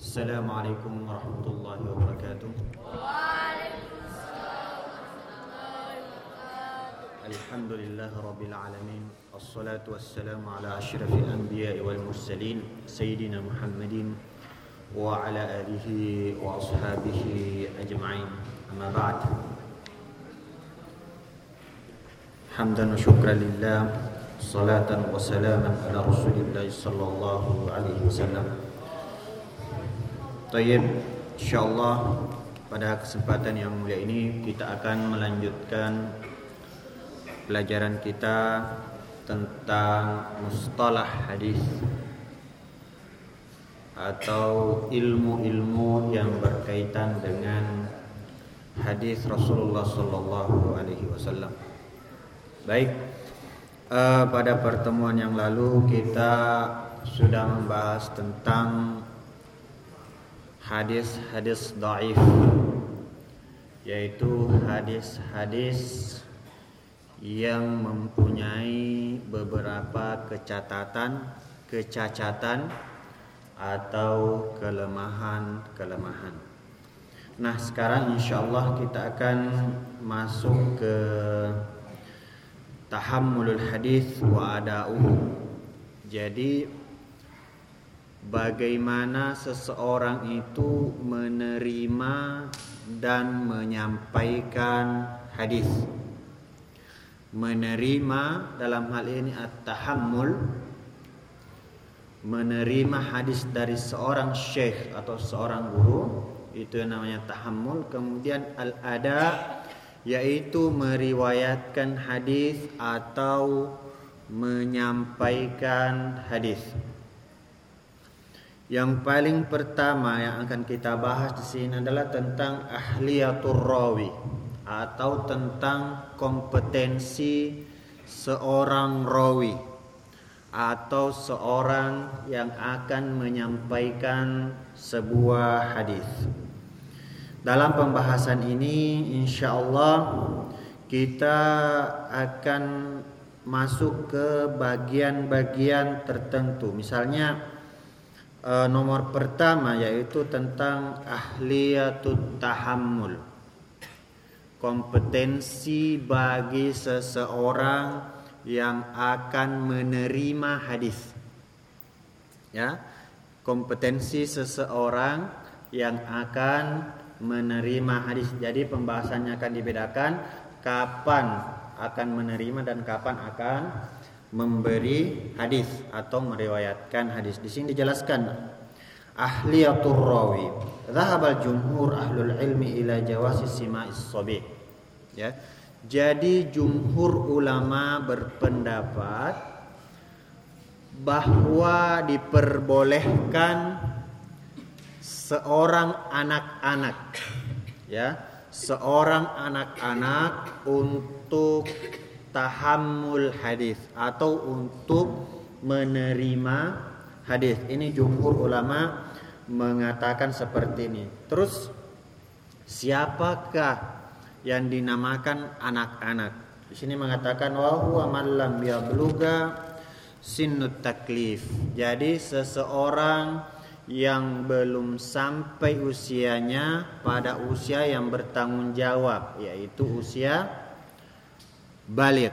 Assalamualaikum warahmatullahi wabarakatuh. Alhamdulillah rabbil alamin. Assalatu wassalamu ala asyrafil anbiya'i wal mursalin sayyidina Muhammadin wa ala alihi wa ashabihi ajma'in. Amma ba'd. Hamdan wa syukran lillah, salatan wa salaman ala Rasulillah sallallahu alaihi wasallam. Tayyib, insyaallah pada kesempatan yang mulia ini kita akan melanjutkan pelajaran kita tentang mustalah hadis atau ilmu-ilmu yang berkaitan dengan hadis Rasulullah sallallahu alaihi wasallam. Baik, pada pertemuan yang lalu kita sudah membahas tentang hadis-hadis dhaif, yaitu hadis-hadis yang mempunyai beberapa kecacatan atau kelemahan. Nah, sekarang insyaallah kita akan masuk ke tahammulul hadis wa ada'uhu. Jadi bagaimana seseorang itu menerima dan menyampaikan hadis. Menerima dalam hal ini at-tahammul, menerima hadis dari seorang syekh atau seorang guru, itu yang namanya tahammul. Kemudian al-ada, yaitu meriwayatkan hadis atau menyampaikan hadis. Yang paling pertama yang akan kita bahas di sini adalah tentang ahliyatur rawi atau tentang kompetensi seorang rawi atau seorang yang akan menyampaikan sebuah hadis. Dalam pembahasan ini insyaallah kita akan masuk ke bagian-bagian tertentu. Misalnya nomor pertama yaitu tentang ahliyatut tahammul, kompetensi bagi seseorang yang akan menerima hadis. Ya, kompetensi seseorang yang akan menerima hadis. Jadi pembahasannya akan dibedakan kapan akan menerima dan kapan akan memberi hadis atau meriwayatkan hadis. Di sini dijelaskan ahliyatur rawi. Dhahabal jumhur ahlul ilmi ila jawasi sima'is sabi. Ya. Jadi jumhur ulama berpendapat bahwa diperbolehkan seorang anak-anak, ya, seorang anak-anak untuk tahammul hadis atau untuk menerima hadis. Ini jumhur ulama mengatakan seperti ini. Terus siapakah yang dinamakan anak-anak? Di sini mengatakan wa huwa man lam yablugha sinnut taklif. Jadi seseorang yang belum sampai usianya pada usia yang bertanggung jawab, yaitu usia balik.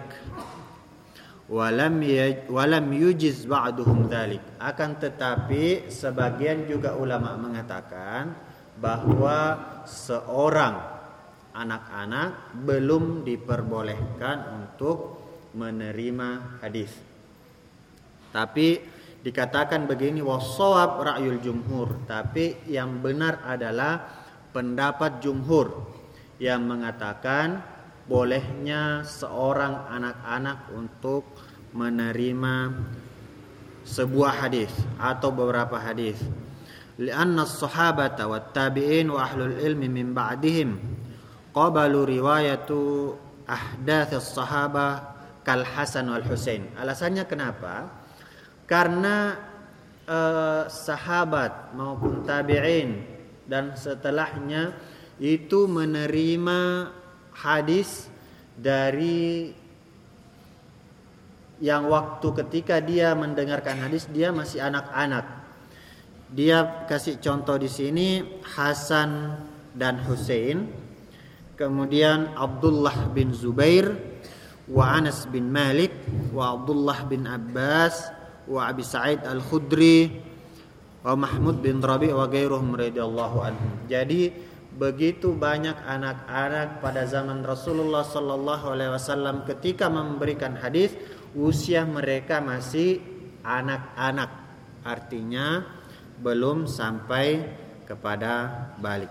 Walam yujiz ba'duhum dzalik. Akan tetapi sebagian juga ulama mengatakan bahwa seorang anak-anak belum diperbolehkan untuk menerima hadis. Tapi dikatakan begini, was-shawab ra'yul jumhur, tapi yang benar adalah pendapat jumhur yang mengatakan bolehnya seorang anak-anak untuk menerima sebuah hadis atau beberapa hadis. Lianna as-sahabata wat tabi'in wa ahlul ilmi min ba'dihim qabalu riwayatu ahdath as-sahabah kal Hasan wal Husain. Alasannya kenapa? Karena sahabat maupun tabi'in dan setelahnya itu menerima hadis dari yang waktu ketika dia mendengarkan hadis dia masih anak-anak. Dia kasih contoh di sini Hasan dan Husain, kemudian Abdullah bin Zubair, wa Anas bin Malik, wa Abdullah bin Abbas, wa Abi Sa'id Al-Khudri, wa Mahmud bin Rabi' wa ghairuhum radhiyallahu anhum. Jadi begitu banyak anak-anak pada zaman Rasulullah sallallahu alaihi wasallam ketika memberikan hadis, usia mereka masih anak-anak. Artinya belum sampai kepada balik.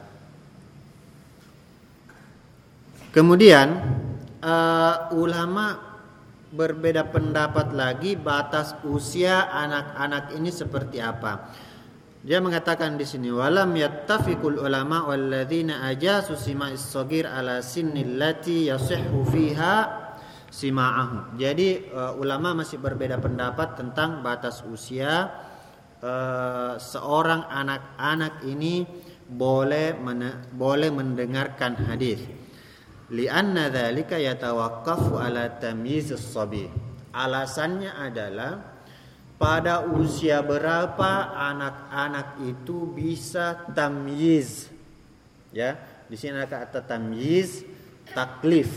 Kemudian ulama berbeda pendapat lagi batas usia anak-anak ini seperti apa. Dia mengatakan di sini walam yattafiqul ulama walladzina ajasu sima'is shaghir ala sinnil lati yasihhu fiha sima'ahu. Jadi ulama masih berbeda pendapat tentang batas usia seorang anak-anak ini boleh mendengarkan hadis. Li'anna dzalika yatawaqqafu ala tamyiz as-sabi. Alasannya adalah pada usia berapa anak-anak itu bisa tamyiz. Ya, di sini ada kata tamyiz, taklif.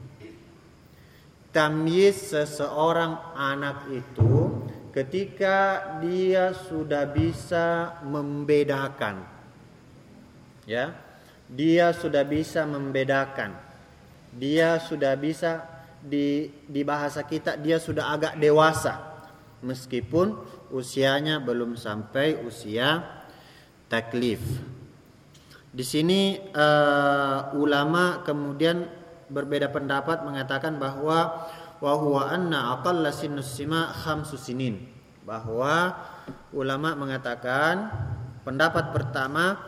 Tamyiz seseorang anak itu ketika dia sudah bisa membedakan. Ya, dia sudah bisa membedakan. Dia sudah bisa di bahasa kita dia sudah agak dewasa. Meskipun usianya belum sampai usia taklif. Di sini ulama kemudian berbeda pendapat mengatakan bahwa wa huwa anna aqalla sinnus sima 5 sinin. Bahwa ulama mengatakan pendapat pertama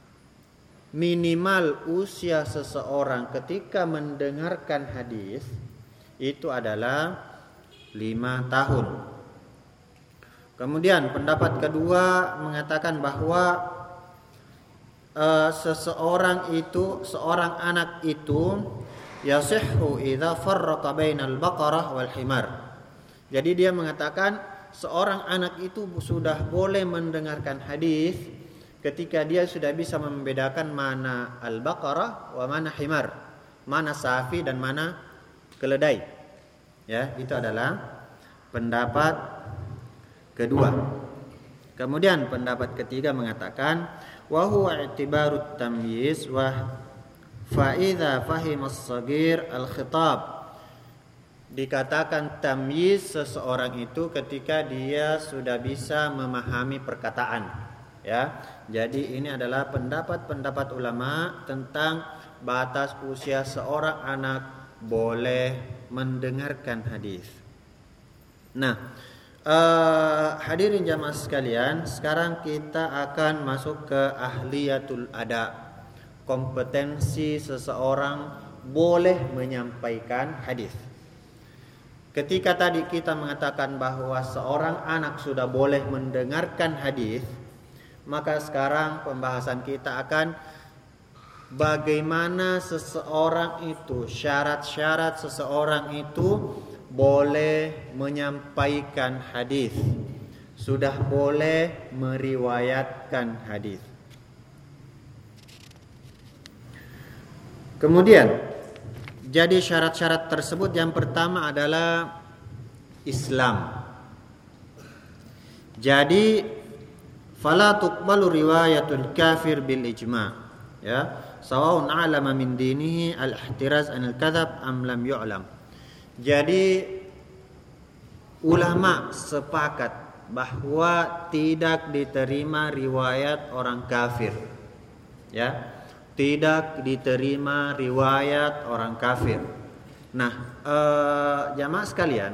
minimal usia seseorang ketika mendengarkan hadis itu adalah 5 tahun. Kemudian pendapat kedua mengatakan bahwa seorang anak itu yasihhu idza farraqa bainal baqarah wal himar. Jadi dia mengatakan seorang anak itu sudah boleh mendengarkan hadis ketika dia sudah bisa membedakan mana al-baqarah wa mana himar, mana safi dan mana keledai. Ya, itu adalah pendapat kedua. Kemudian pendapat ketiga mengatakan wa huwa i'tibarut tamyiz wa fa idza fahima as-saghir al-khitab. Dikatakan tamyiz seseorang itu ketika dia sudah bisa memahami perkataan. Ya. Jadi ini adalah pendapat-pendapat ulama tentang batas usia seorang anak boleh mendengarkan hadis. Nah, hadirin jamaah sekalian, sekarang kita akan masuk ke ahliyatul ada. Kompetensi seseorang boleh menyampaikan hadis. Ketika tadi kita mengatakan bahwa seorang anak sudah boleh mendengarkan hadis, maka sekarang pembahasan kita akan bagaimana seseorang itu, syarat-syarat seseorang itu boleh menyampaikan hadis, sudah boleh meriwayatkan hadis. Kemudian, jadi syarat-syarat tersebut yang pertama adalah Islam. Jadi, fala tuqbalu riwayatul kafir bil ijma', ya, sawa'un a'lama min dinihi al-ihtiraz anil kadzab am lam yu'lam. Jadi ulama sepakat bahwa tidak diterima riwayat orang kafir. Ya, tidak diterima riwayat orang kafir. Nah, jamaah sekalian,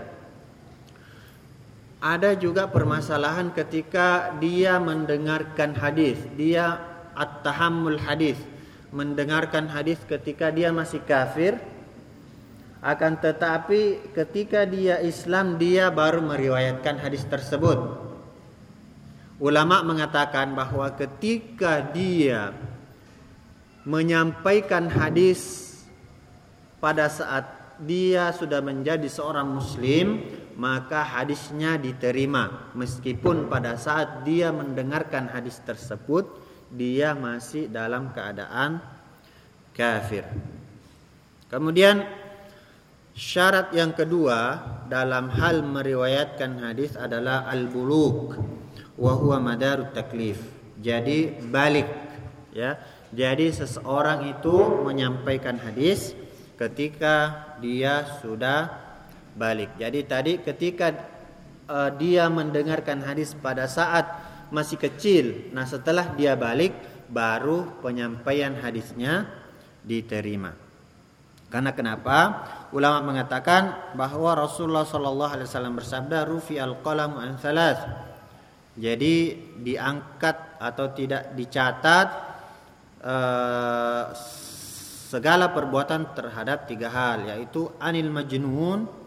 ada juga permasalahan ketika dia mendengarkan hadis, dia at-tahammul hadis, mendengarkan hadis ketika dia masih kafir. Akan tetapi ketika dia Islam, dia baru meriwayatkan hadis tersebut. Ulama mengatakan bahwa ketika dia menyampaikan hadis pada saat dia sudah menjadi seorang muslim, maka hadisnya diterima meskipun pada saat dia mendengarkan hadis tersebut dia masih dalam keadaan kafir. Kemudian syarat yang kedua dalam hal meriwayatkan hadis adalah al-bulugh wa huwa madarut taklif. Jadi balik, ya. Jadi seseorang itu menyampaikan hadis ketika dia sudah balik. Jadi tadi ketika dia mendengarkan hadis pada saat masih kecil, nah setelah dia balik baru penyampaian hadisnya diterima. Karena kenapa? Ulama mengatakan bahwa Rasulullah SAW bersabda rufi'al qalamu an thalath. Jadi diangkat atau tidak dicatat segala perbuatan terhadap 3 hal, yaitu anil majnun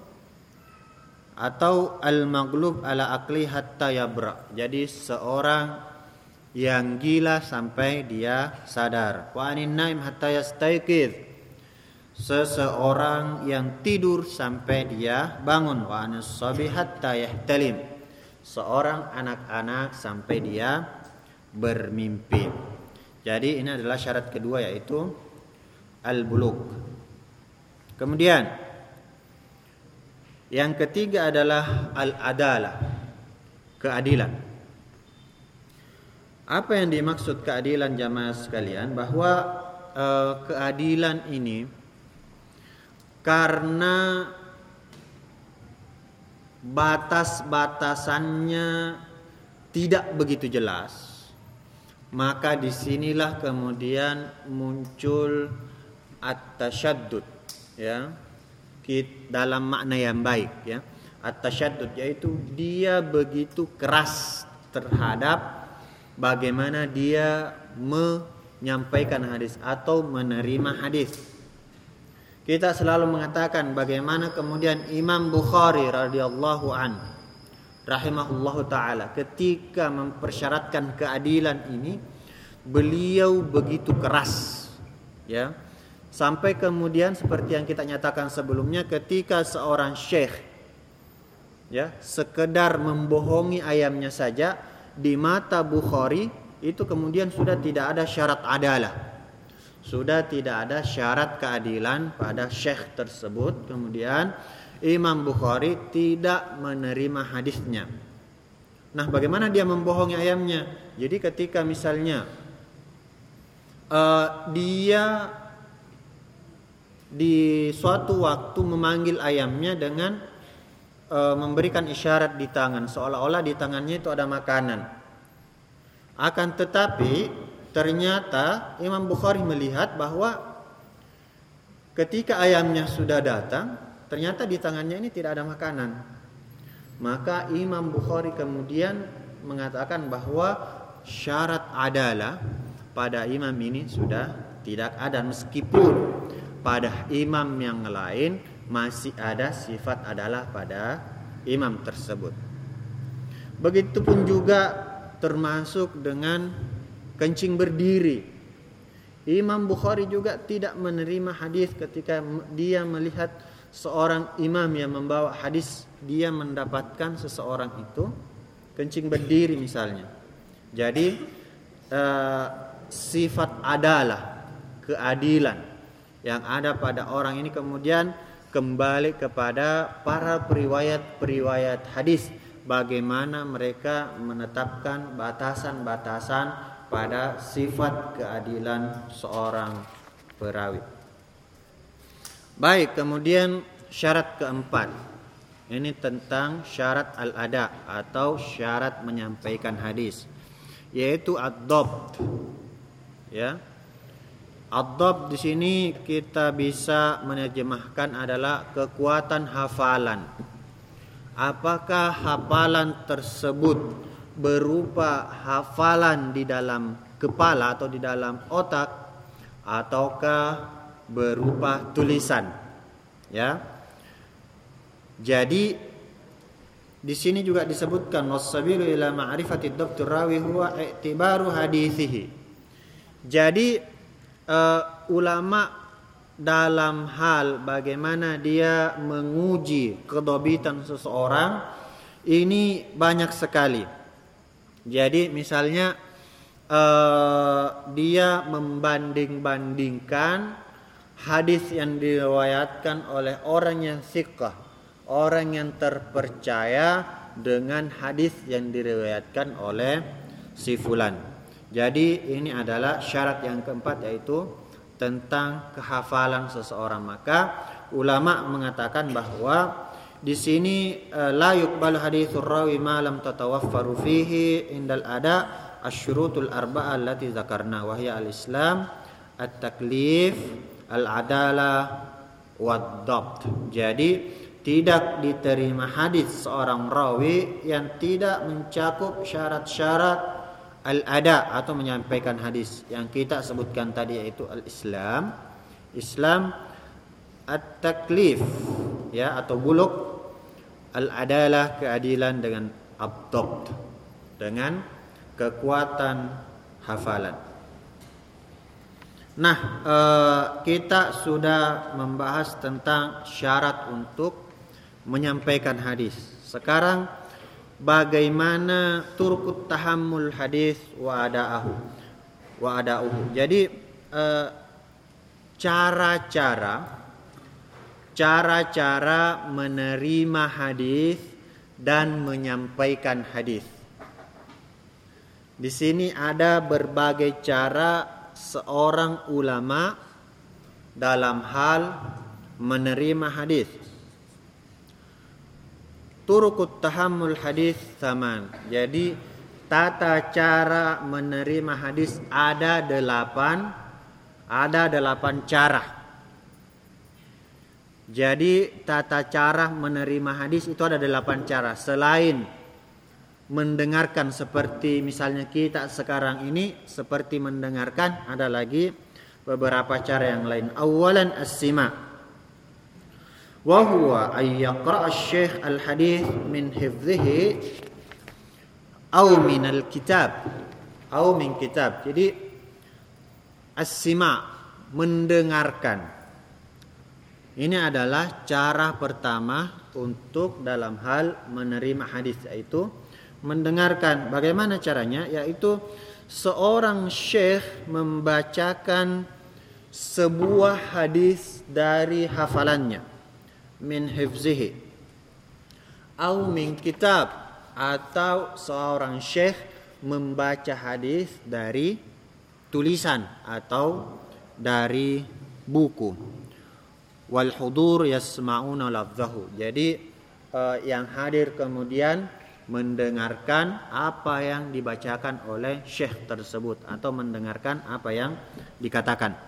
atau al-maghlub ala aqli hatta yabra. Jadi seorang yang gila sampai dia sadar. Wa anin naim hatta yastayqiz. Seseorang yang tidur sampai dia bangun. Wa anis sabi hatta yahtalim. Seorang anak-anak sampai dia bermimpi. Jadi ini adalah syarat kedua, yaitu al-bulugh. Kemudian yang ketiga adalah al-adalah, keadilan. Apa yang dimaksud keadilan jamaah sekalian? Bahwa keadilan ini karena batas-batasannya tidak begitu jelas, maka disinilah kemudian muncul at-tasyaddud, ya, dalam makna yang baik, ya. At-tasyaddud yaitu dia begitu keras terhadap bagaimana dia menyampaikan hadis atau menerima hadis. Kita selalu mengatakan bagaimana kemudian Imam Bukhari radhiyallahu anhu rahimahullahu taala ketika mempersyaratkan keadilan ini, beliau begitu keras, ya. Sampai kemudian seperti yang kita nyatakan sebelumnya, ketika seorang syekh, ya, sekedar membohongi ayamnya saja di mata Bukhari itu kemudian sudah tidak ada syarat adalah, sudah tidak ada syarat keadilan pada syekh tersebut. Kemudian Imam Bukhari tidak menerima hadisnya. Nah, bagaimana dia membohongi ayamnya? Jadi ketika misalnya dia di suatu waktu memanggil ayamnya dengan memberikan isyarat di tangan, seolah-olah di tangannya itu ada makanan. Akan tetapi ternyata Imam Bukhari melihat bahwa ketika ayamnya sudah datang, ternyata di tangannya ini tidak ada makanan. Maka Imam Bukhari kemudian mengatakan bahwa syarat adalah pada imam ini sudah tidak ada, meskipun pada imam yang lain masih ada sifat adalah pada imam tersebut. Begitupun juga termasuk dengan kencing berdiri. Imam Bukhari juga tidak menerima hadis ketika dia melihat seorang imam yang membawa hadis, dia mendapatkan seseorang itu kencing berdiri misalnya. Jadi sifat adalah, keadilan yang ada pada orang ini kemudian kembali kepada para periwayat hadis, bagaimana mereka menetapkan batasan-batasan pada sifat keadilan seorang perawi. Baik, kemudian syarat keempat, ini tentang syarat al-ada atau syarat menyampaikan hadis, yaitu ad-dhabt, ya. Ad-dhabt di sini kita bisa menerjemahkan adalah kekuatan hafalan. Apakah hafalan tersebut berupa hafalan di dalam kepala atau di dalam otak, ataukah berupa tulisan, ya. Jadi di sini juga disebutkan wasabilu ila ma'rifati dhabtur rawi huwa i'tibaru hadithihi. Jadi ulama dalam hal bagaimana dia menguji kedobitan seseorang ini banyak sekali. Jadi misalnya dia membanding-bandingkan hadis yang diriwayatkan oleh orang yang thiqah, orang yang terpercaya, dengan hadis yang diriwayatkan oleh si fulan. Jadi ini adalah syarat yang keempat, yaitu tentang kehafalan seseorang. Maka ulama mengatakan bahwa di sini la yuqbalu haditsur rawi ma lam tatawaffaru fihi indal ada asyurutul arba'ah allati dzakarna wa hiya al-islam, at-taklif, al-adalah, wad-dhabt. Jadi tidak diterima hadis seorang rawi yang tidak mencakup syarat-syarat al-ada atau menyampaikan hadis yang kita sebutkan tadi, yaitu al-Islam, at-taklif ya atau buluk, al-adalah keadilan, dengan ad-dhabt dengan kekuatan hafalan. Nah, kita sudah membahas tentang syarat untuk menyampaikan hadis. Sekarang bagaimana turqut tahammul hadis wa ada'uhu. Jadi cara-cara menerima hadis dan menyampaikan hadis. Di sini ada berbagai cara seorang ulama dalam hal menerima hadis. Turqut tahammul hadis saman. Jadi tata cara menerima hadis ada 8 cara. Jadi tata cara menerima hadis itu ada 8 cara. Selain mendengarkan seperti misalnya kita sekarang ini seperti mendengarkan, ada lagi beberapa cara yang lain. Awalan as-sima'. Wa huwa ay yaqra' asy-syaikh al-hadits min hifdhihi aw min al-kitab aw min kitab. Jadi as-sima' mendengarkan. Ini adalah cara pertama untuk dalam hal menerima hadis, yaitu mendengarkan. Bagaimana caranya? Yaitu seorang syekh membacakan sebuah hadis dari hafalannya, min hifzihi au min kitab, atau seorang syekh membaca hadis dari tulisan atau dari buku. Wal hudur yasma'una lafzahu. Jadi yang hadir kemudian mendengarkan apa yang dibacakan oleh syekh tersebut atau mendengarkan apa yang dikatakan.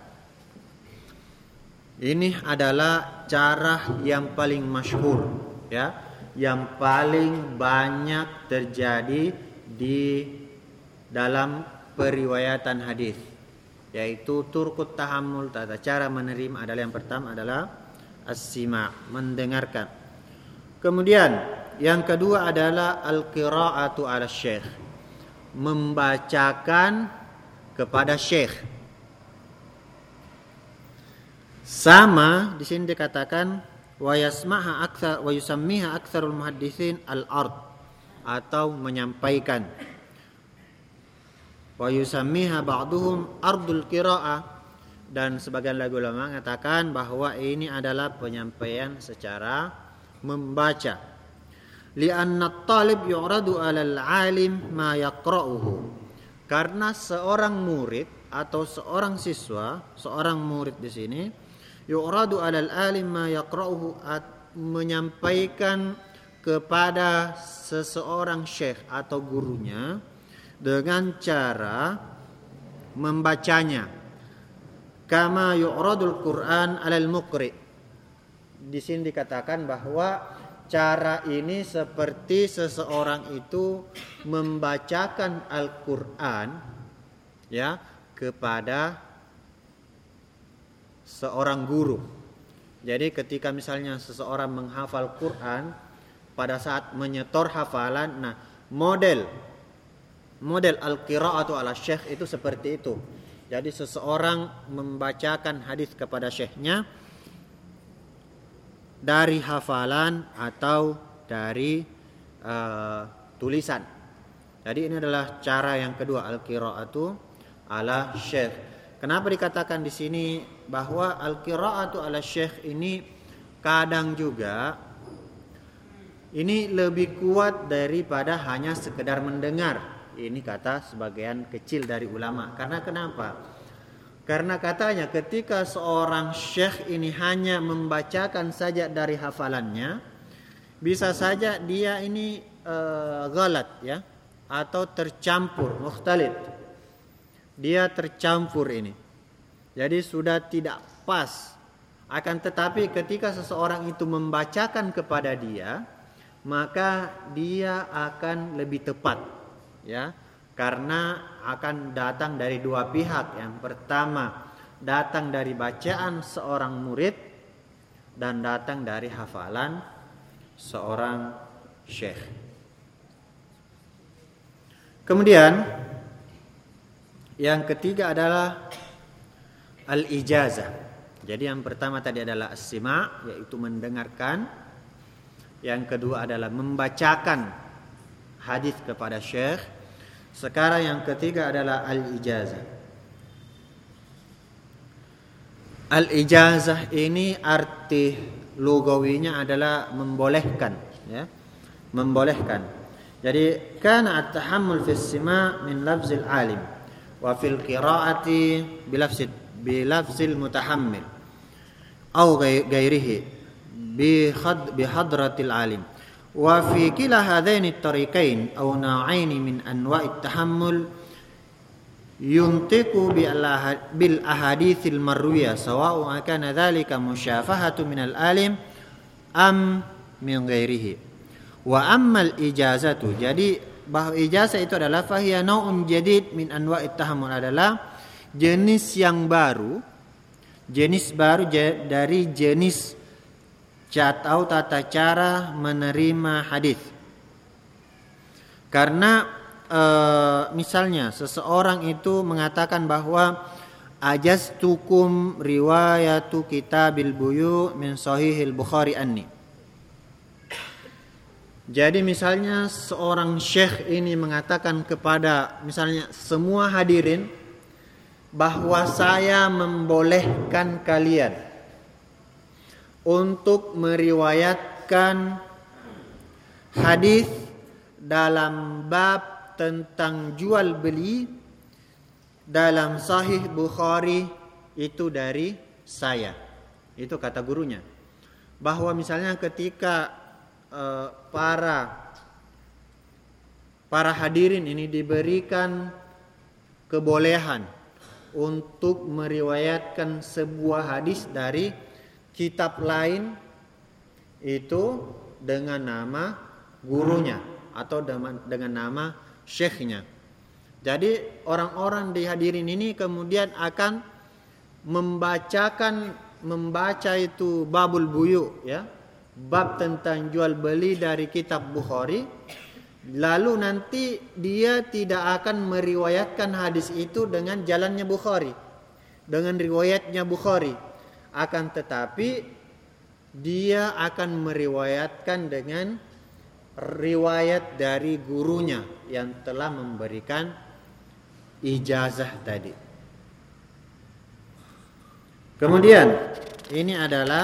Ini adalah cara yang paling masyhur, ya, yang paling banyak terjadi di dalam periwayatan hadis, yaitu turqut tahammul. Tata cara menerima adalah yang pertama adalah as-sima', mendengarkan. Kemudian yang kedua adalah al-qira'atu 'ala syekh, membacakan kepada syekh. Sama di sini dikatakan wa yasmaha aktsar wa yusammiha aktsarul muhadditsin al-ard, atau menyampaikan. Wa yusammiha ba'duhum ardul qira'ah, dan sebagian ulama mengatakan bahwa ini adalah penyampaian secara membaca. Li'anna at-talib yu'radu 'alal 'alim ma yaqra'uhu. Karena seorang murid atau seorang siswa, seorang murid di sini yu'radu 'alal 'alim ma yaqra'uhu, menyampaikan kepada seseorang syekh atau gurunya dengan cara membacanya. Kama yu'radul Qur'an 'alal muqri. Di sini dikatakan bahwa cara ini seperti seseorang itu membacakan Al-Qur'an, ya, kepada seorang guru. Jadi ketika misalnya seseorang menghafal Quran, pada saat menyetor hafalan, model al-qira'atu ala syekh itu seperti itu. Jadi seseorang membacakan hadis kepada syekhnya dari hafalan atau dari tulisan. Jadi ini adalah cara yang kedua, al-qiraatu ala syekh. Kenapa dikatakan di sini bahwa al-qiraatu ala syekh ini kadang juga ini lebih kuat daripada hanya sekedar mendengar. Ini kata sebagian kecil dari ulama. Karena kenapa? Karena katanya ketika seorang syekh ini hanya membacakan saja dari hafalannya, bisa saja dia ini ghalat ya, atau tercampur, mukhtalid. Dia tercampur ini. Jadi sudah tidak pas. Akan tetapi ketika seseorang itu membacakan kepada dia, maka dia akan lebih tepat. Ya, karena akan datang dari dua pihak. Yang pertama datang dari bacaan seorang murid dan datang dari hafalan seorang syekh. Kemudian yang ketiga adalah al-ijazah. Jadi yang pertama tadi adalah as-sima', yaitu mendengarkan. Yang kedua adalah membacakan hadis kepada syekh. Sekarang yang ketiga adalah al-ijazah. Al-ijazah ini arti lugawinya adalah membolehkan, ya. Membolehkan. Jadi kana at-tahammul fi as-sima' min lafzil alim wa fil qira'ati bilafzil mutahammil au ghairihi bi hadratil alim. وفي كلا هذين الطريقين أو نوعين من أنواع التحمل ينطق بالأحاديث المروية سواء كان ذلك مشافهة من العالم أم من غيره. وأما الإجازة, jadi bahwa ijazah itu adalah fahiya nau'un jadid min anwa'it tahammul, adalah jenis yang baru, dari jenis atau tata cara menerima hadis. Karena misalnya seseorang itu mengatakan bahwa ajaztukum riwayatu kitabil buyu min sahihil Bukhari anni. Jadi misalnya seorang syekh ini mengatakan kepada misalnya semua hadirin bahwa saya membolehkan kalian untuk meriwayatkan hadis dalam bab tentang jual beli dalam Sahih Bukhari itu dari saya. Itu kata gurunya. Bahwa misalnya ketika para hadirin ini diberikan kebolehan untuk meriwayatkan sebuah hadis dari kitab lain itu dengan nama gurunya atau dengan nama syekhnya. Jadi orang-orang di hadirin ini kemudian akan membaca itu babul buyu, ya, bab tentang jual beli dari kitab Bukhari. Lalu nanti dia tidak akan meriwayatkan hadis itu dengan jalannya Bukhari, dengan riwayatnya Bukhari. Akan tetapi dia akan meriwayatkan dengan riwayat dari gurunya yang telah memberikan ijazah tadi. Kemudian ini adalah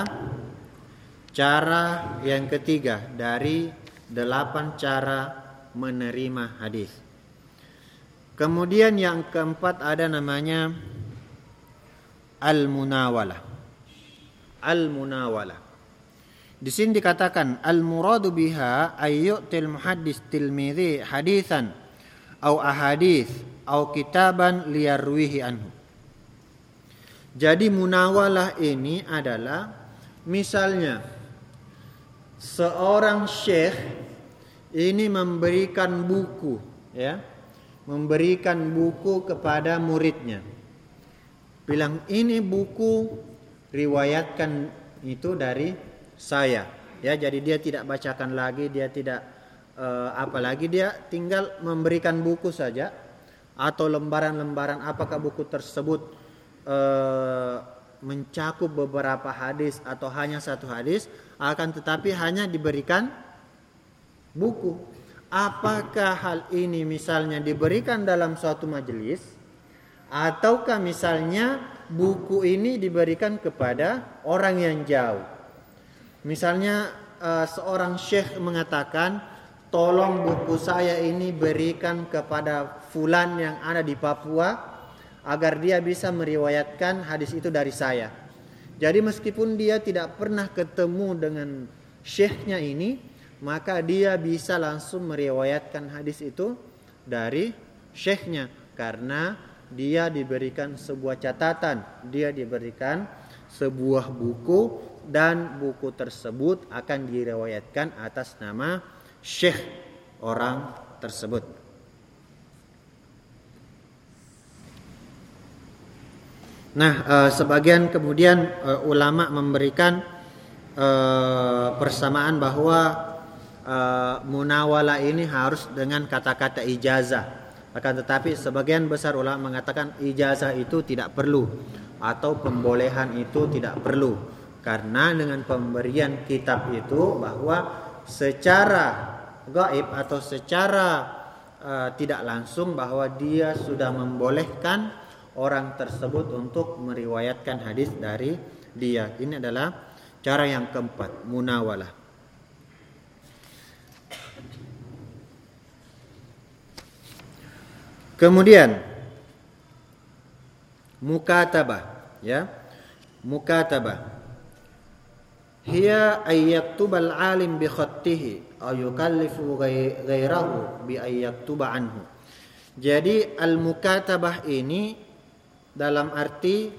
cara yang ketiga dari 8 cara menerima hadis. Kemudian yang keempat ada namanya al-munawalah. Al-munawalah. Di sini dikatakan al-muradu biha ayyutil muhaddis tilmidhi haditsan au ahadits au kitaban liyarwihi anhu. Jadi munawalah ini adalah misalnya seorang syekh ini memberikan buku, ya, memberikan buku kepada muridnya. Bilang ini buku riwayatkan itu dari saya, ya. Jadi dia tidak bacakan lagi, dia tidak apalagi, dia tinggal memberikan buku saja. atau lembaran-lembaran apakah buku tersebut mencakup beberapa hadis atau hanya satu hadis, akan tetapi hanya diberikan buku. Apakah hal ini misalnya diberikan dalam suatu majelis, ataukah misalnya buku ini diberikan kepada orang yang jauh. Misalnya seorang syekh mengatakan, tolong buku saya ini berikan kepada fulan yang ada di Papua agar dia bisa meriwayatkan hadis itu dari saya. Jadi meskipun dia tidak pernah ketemu dengan syekhnya ini, maka dia bisa langsung meriwayatkan hadis itu dari syekhnya, karena dia diberikan sebuah catatan, dia diberikan sebuah buku, dan buku tersebut akan diriwayatkan atas nama syekh orang tersebut. Nah, sebagian kemudian ulama memberikan persamaan bahwa munawala ini harus dengan kata-kata ijazah. Akan tetapi sebagian besar ulama mengatakan ijazah itu tidak perlu, atau pembolehan itu tidak perlu, karena dengan pemberian kitab itu bahwa secara gaib atau secara tidak langsung bahwa dia sudah membolehkan orang tersebut untuk meriwayatkan hadis dari dia. Ini adalah cara yang keempat, munawalah. Kemudian mukatabah, ya. Mukatabah hiya ay yaktubal alim bi khattihi aw yukallifu ghairahu bi ay yaktuba anhu. Jadi al-mukatabah ini dalam arti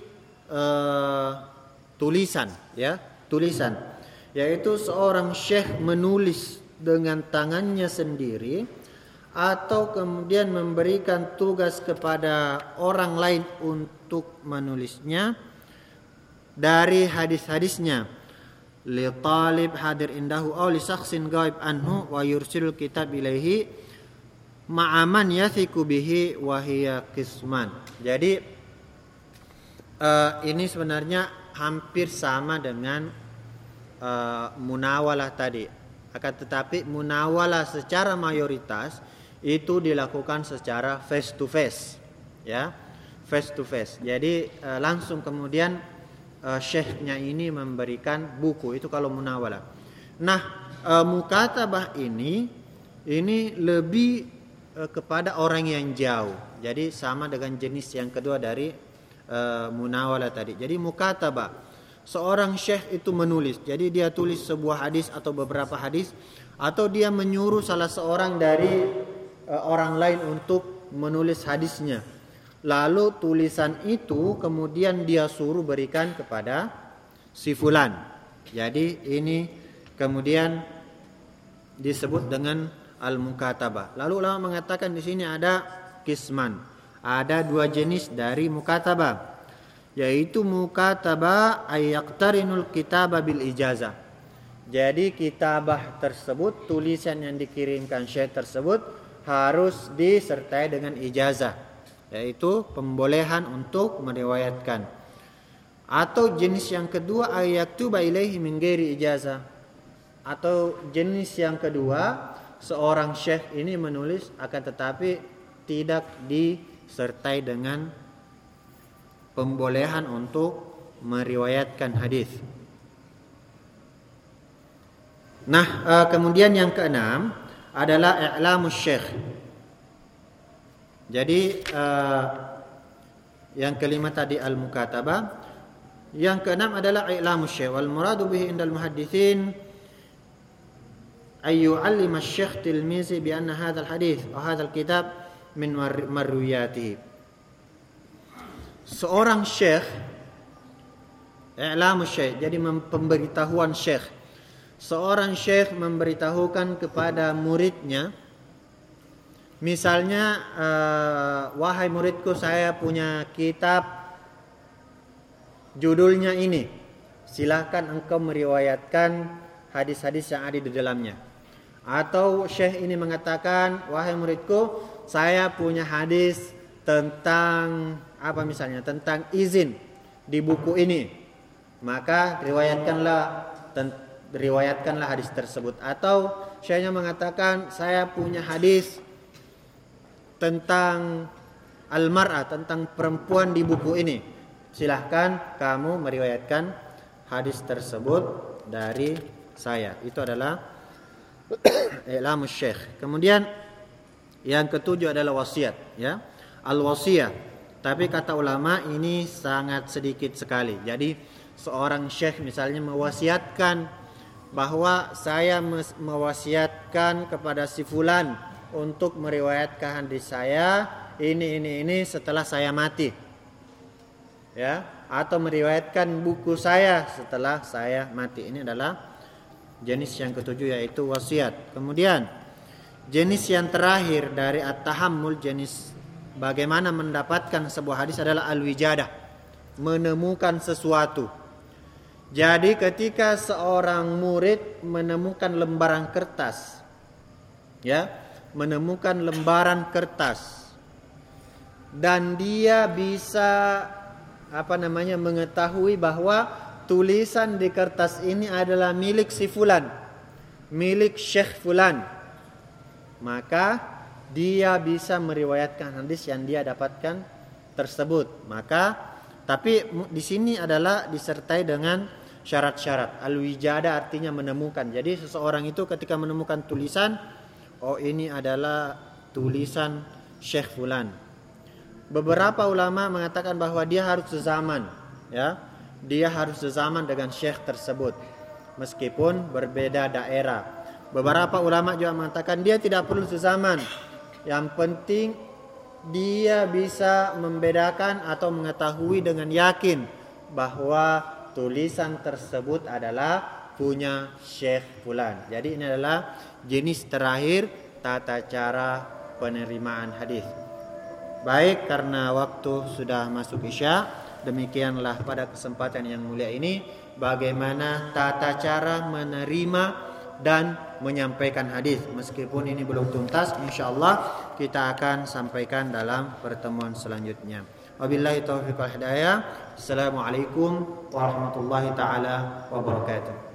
tulisan, ya, tulisan, yaitu seorang syekh menulis dengan tangannya sendiri atau kemudian memberikan tugas kepada orang lain untuk menulisnya dari hadis-hadisnya, li talib hadir indahu aw li shakhsin ghaib anhu wa yursilul kitab ilaihi ma'aman yathiqu bihi wa hiya qisman. Jadi ini sebenarnya hampir sama dengan munawalah tadi. Akan tetapi munawalah secara mayoritas itu dilakukan secara face to face, ya, face to face. Jadi langsung kemudian syekhnya ini memberikan buku, itu kalau munawalah. Nah, mukatabah ini lebih kepada orang yang jauh. Jadi sama dengan jenis yang kedua dari munawalah tadi. Jadi mukatabah, seorang syekh itu menulis. Jadi dia tulis sebuah hadis atau beberapa hadis, atau dia menyuruh salah seorang dari orang lain untuk menulis hadisnya. Lalu tulisan itu kemudian dia suruh berikan kepada si fulan. Jadi ini kemudian disebut dengan al-mukatabah. Lalu ulama mengatakan di sini ada qisman. Ada dua jenis dari mukatabah, yaitu mukatabah ayyaqtarinul kitaba bil ijazah. Jadi kitabah tersebut, tulisan yang dikirimkan syekh tersebut harus disertai dengan ijazah, yaitu pembolehan untuk meriwayatkan. Atau jenis yang kedua ayyaktuba ilaihi min ghairi ijazah. Atau jenis yang kedua, seorang syekh ini menulis akan tetapi tidak disertai dengan pembolehan untuk meriwayatkan hadis. Nah, kemudian yang keenam adalah i'lamus syekh. Jadi yang kelima tadi al-mukatabah, yang keenam adalah i'lamus syekh. Wal muradu bihi indal muhadditsin ay yu'allima asy-syekh tilmizi bi anna hadzal hadits atau hadzal kitab min marwiyatihi. Seorang syekh, i'lamus syekh, jadi pemberitahuan syekh. Seorang syekh memberitahukan kepada muridnya, misalnya wahai muridku, saya punya kitab judulnya ini, silakan engkau meriwayatkan hadis-hadis yang ada di dalamnya. Atau syekh ini mengatakan, wahai muridku, saya punya hadis tentang apa misalnya, tentang izin di buku ini, maka riwayatkanlah hadis tersebut. Atau syekhnya mengatakan saya punya hadis tentang al-mar'ah, tentang perempuan di buku ini, silahkan kamu meriwayatkan hadis tersebut dari saya. Itu adalah i'lamus syekh. Kemudian yang ketujuh adalah wasiat, ya, al-wasiyah. Tapi kata ulama ini sangat sedikit sekali. Jadi seorang syekh misalnya mewasiatkan bahwa saya mewasiatkan kepada si fulan untuk meriwayatkan hadis saya ini setelah saya mati, ya, atau meriwayatkan buku saya setelah saya mati. Ini adalah jenis yang ketujuh, yaitu wasiat. Kemudian jenis yang terakhir dari at-tahammul, jenis bagaimana mendapatkan sebuah hadis adalah al-wijadah, menemukan sesuatu. Jadi ketika seorang murid menemukan lembaran kertas, ya, menemukan lembaran kertas, dan dia bisa mengetahui bahwa tulisan di kertas ini adalah milik si fulan, milik Syekh fulan, maka dia bisa meriwayatkan hadis yang dia dapatkan tersebut. Maka tapi di sini adalah disertai dengan syarat-syarat. Al-wijada artinya menemukan. Jadi seseorang itu ketika menemukan tulisan, oh ini adalah tulisan Syekh fulan. Beberapa ulama mengatakan bahwa dia harus sezaman, ya. Dia harus sezaman dengan syekh tersebut meskipun berbeda daerah. Beberapa ulama juga mengatakan dia tidak perlu sezaman. Yang penting dia bisa membedakan atau mengetahui dengan yakin bahwa tulisan tersebut adalah punya Syekh fulan. Jadi ini adalah jenis terakhir tata cara penerimaan hadis. Baik, karena waktu sudah masuk Isya, demikianlah pada kesempatan yang mulia ini bagaimana tata cara menerima dan menyampaikan hadis. Meskipun ini belum tuntas, insyaallah kita akan sampaikan dalam pertemuan selanjutnya. Wabillahi taufiq wal hidayah. Assalamualaikum warahmatullahi taala wabarakatuh.